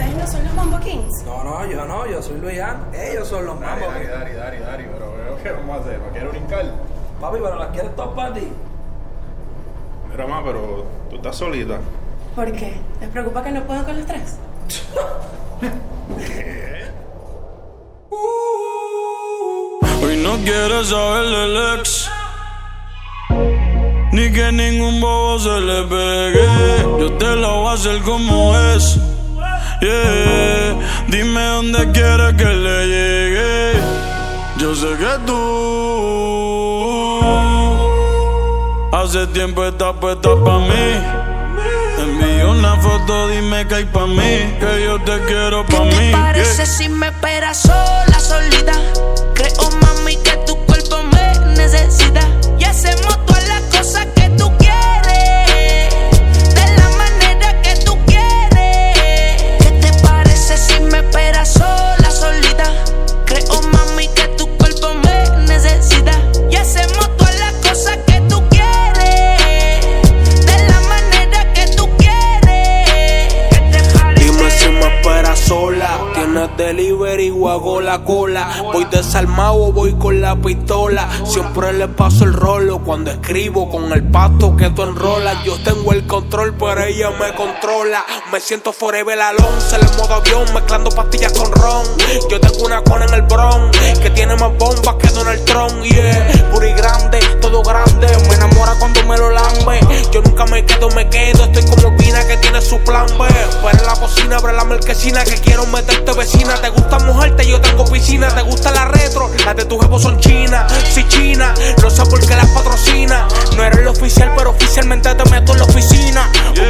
¿Ustedes no son los Mambo Kings? No, yo soy Luian. Ellos son los Mambo Kings. Dari, pero ¿qué vamos a hacer? ¿No quiero brincar? Papi, pero las quieres todas para ti. Mira, ma, pero tú estás solita. ¿Por qué? ¿Les preocupa que no puedo con los tres? Hoy no quieres saber del ex, ni que ningún bobo se le pegue. Yo te lo voy a hacer como es. Yeah. Dime dónde quieres que le llegue. Yo sé que tú hace tiempo estás puesta pa' mí. Envío una foto, dime que hay pa' mí, que yo te quiero pa' mí. ¿Qué te parece si me esperas sola, solita? Creo, mami, que tu cuerpo me necesita. Y hacemos todas las cosas que tú quieres, de la manera que tú quieres. ¿Qué te parece si me esperas sola, solita? Creo, mami, que tu cuerpo me necesita. Y hacemos todas las cosas que tú quieres, de la manera que tú quieres. ¿Qué te parece? Dime si me esperas sola. Tienes delivery o hago la cola. Voy desarmado o voy con la pistola. Siempre le paso el rolo cuando escribo con el pasto que tú enrolas. Yo tengo el control, pero ella me controla. Me siento forever Alonso en el modo avión, mezclando pastillas con ron. Yo tengo una cona en el Bronx que tiene más bombas que Donald Trump. Yeah, puri grande, todo grande. Me enamora cuando me lo lambe. Yo nunca me quedo. Estoy como Pina que tiene su plan B. Pero en la cocina abre la marquesina que quiero meterte vecina. Te gusta mojarte, yo tengo piscina. Te gusta la retro, las de tu jefe son chinas. Si china, no sé por qué las patrocina. No eres el oficial, pero oficialmente te meto en la oficina.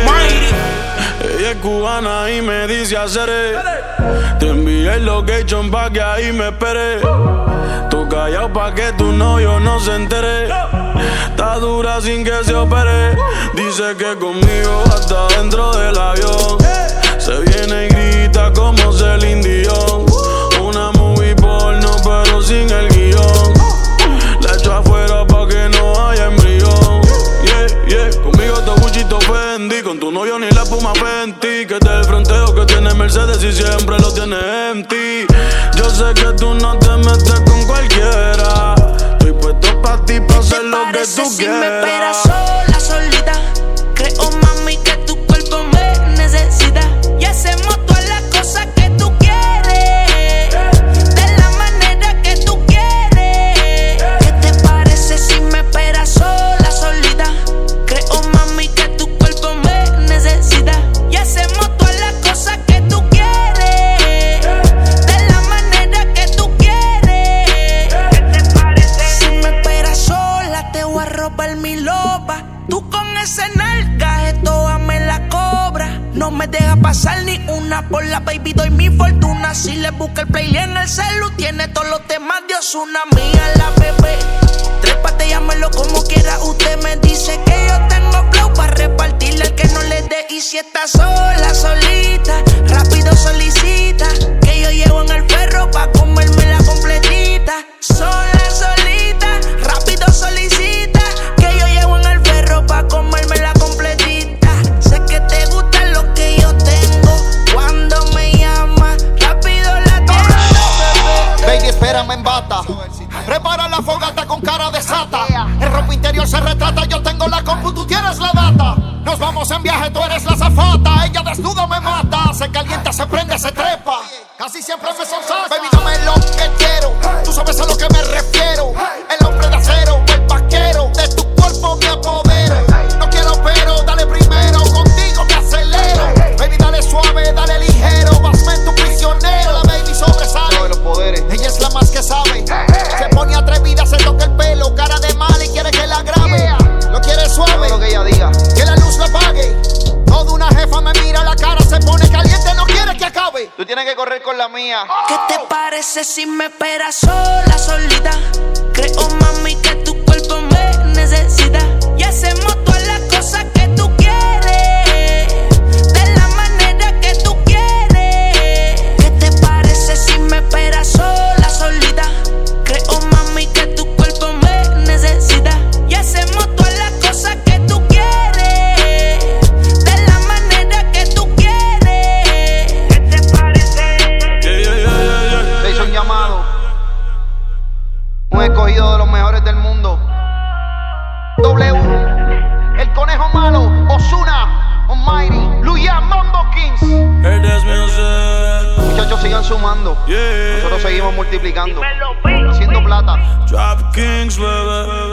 Ella es cubana y me dice hacer. Te envié el location pa' que ahí me espere. Tú callado pa' que tu novio no se entere. Está dura sin que se opere. Dice que conmigo hasta dentro del avión. Se viene y grita como Celine Dion. Una movie porno pero sin el guión. La echo afuera pa' que no haya embrión. Yeah, conmigo te Gucci Fendi. Con tu novio ni la espuma Fenty. Que te el fronteo que tiene Mercedes y siempre lo tiene empty. Yo sé que tú no te metes con cualquiera. Estoy puesto pa' ti pa' hacer lo que tú si quieras. Me esperas sola, solita. Creo, mami, que tu cuerpo me necesita. Y hacemos todas las cosas que tú quieres, de la manera que tú quieres. ¿Qué te parece si me esperas sola, solita? Creo, mami, que tu cuerpo me necesita. Y hacemos todas las cosas que tú quieres, de la manera que tú quieres. ¿Qué te parece? Si me esperas sola, te voy a robar mi loba. Tú con ese nalga, esto me la cobra. No me deja pasar ni una por la baby, doy mi fortuna. Si le busca el playlist en el celu, tiene todos los temas de Ozuna. Mía la bebé, trépate, llámelo como quiera. Usted me dice que yo tengo flow para repartirle al que no le dé. Y si está sola, solita, rápido solicita, que yo llevo en el perro pa' comerme la completita. Sola, solita, rápido solicita, que yo llevo en el perro pa' comerme la completita. Sé que te gusta lo que yo tengo. Cuando me llama, rápido la tengo. Baby, espérame en bata. Prepara la fogata con cara de sata. El ropa interior se retrata. Yo tengo la compu, tú tienes la data. Nos vamos en viaje, tú eres la azafata. Ella desnuda me mata. Se calienta, se prende, se trepa. Casi siempre me sonsata. Baby, dame lo que quiero. Tú sabes a lo que me refiero. El hombre de acero, el vaquero. De tu cuerpo me apodero. No quiero pero, dale primero. Contigo me acelero. Baby, dale suave, dale ligero. Vasme en tu prisionero. La baby sobresale. No, los poderes. Ella es la más que sabe. Se pone atrevida, se toca el pelo. Cara de mal y quiere que la grabe. Lo quiere suave. Lo que ella diga. Que la luz la apague. Toda una jefa me mira la cara, se pone caliente, no quiere que acabe. Tú tienes que correr con la mía. ¿Qué te parece si me esperas sola, solita? Creo, mami, que tu cuerpo me necesita. Y hacemos todas las cosas que tú quieres, de la manera que tú quieres. ¿Qué te parece si me esperas sola, solita? Creo, mami, que tu cuerpo me necesita. Y hacemos todas las cosas que tú quieres, de la manera que tú quieres. sigan sumando. Yeah. Nosotros seguimos multiplicando, haciendo plata. Trap Kings, bebé.